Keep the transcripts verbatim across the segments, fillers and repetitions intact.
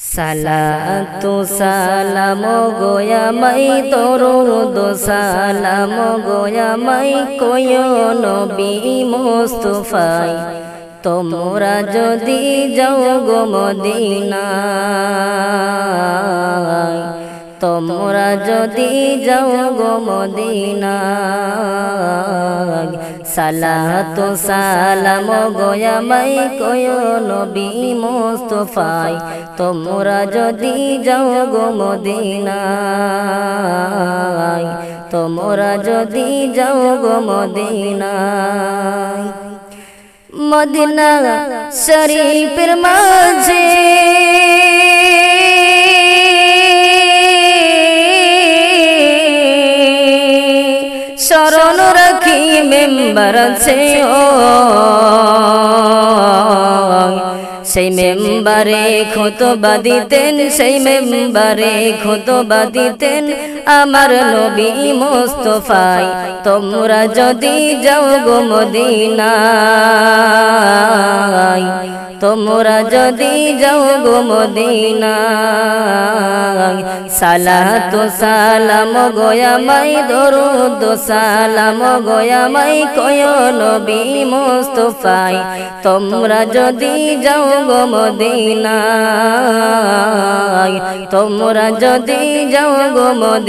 সালাতু সালাম গোয়ামাই দরুদ সালাম গোয়ামাই কয় নবী মুস্তাফাই তোমরা যদি যাও গো মদিনায় তোমরা যদি যাও গো মদিনায় সালাতু সালাম গোয়ামাই কয় নবী মুস্তাফাই তোমরা যদি যাও গো মদিনায় তোমরা যদি যাও গো মদিনায় মদিনা শরীফের মাঝে শরণ রাখি মেম্বার আছে ও সেই মেম্বারে খুতবা দিতেন সেই মেম্বারে খুতবা দিতেন আমার নবী মুস্তাফাই তোমরা যদি যাও গো মদিনায় তোমরা যদি যাও গো মদিনায় সালাতু সালাম গোয়ামাই দরুদ সালাম গোয়ামাই কয় নবী মুস্তাফাই তোমরা যদি যাও গো মদিনায় তোমরা যদি যাও গো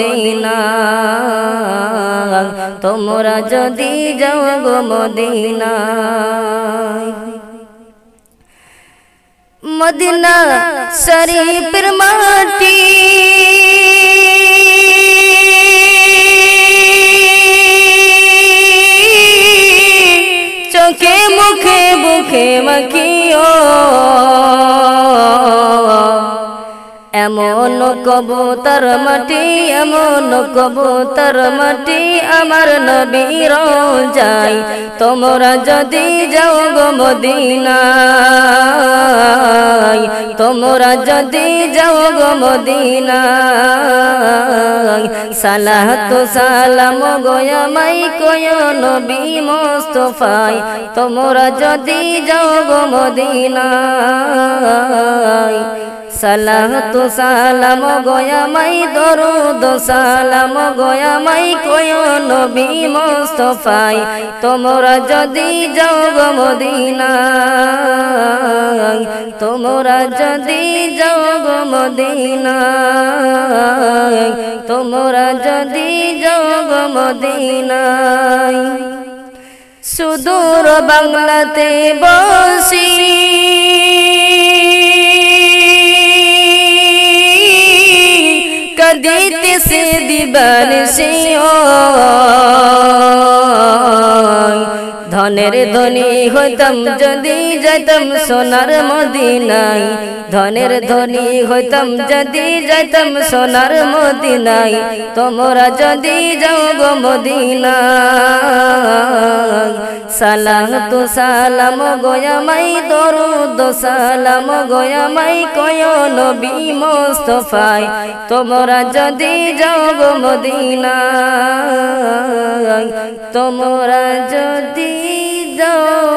মদিনায় তোমরা যদি যাও গো মদিনায় মদিনা শরীফের মাটি চোখে মুখে বুকে মাখিও এমন কবুতর মাটি এমন কবুতর মাটি আমার নবীর যাই তোমরা যদি যাও গো মদিনায় তোমরা যদি যাও গো মদিনায় সালাতু সালাম গোয়ামাই কয় নবী মুস্তাফাই তোমরা যদি যাও গো মদিনায় সালাতু সালাম গোয়ামাই দরুদ সালাম গোয়ামাই কয় নবী মুস্তাফাই তোমরা যদি যাও গো মদিনায় তোমরা যদি যাও গো মদিনায় তোমরা যদি যাও গো মদিনায় সুদূর বাংলাতে বসি কদিতেছে দিবানিশিও ধনের ধনী হইতাম যদি যাইতাম সোনার মদিনায় ধনের ধনী হইতাম যদি যাইতাম সোনার মদিনায় তোমরা যদি যাও গো মদিনায় সালাতু সালাম গোয়ামাই দরুদ সালাম গোয়ামাই কয় নবী মুস্তাফাই তোমরা যদি যাও গো মদিনায় তোমরা যদি যাও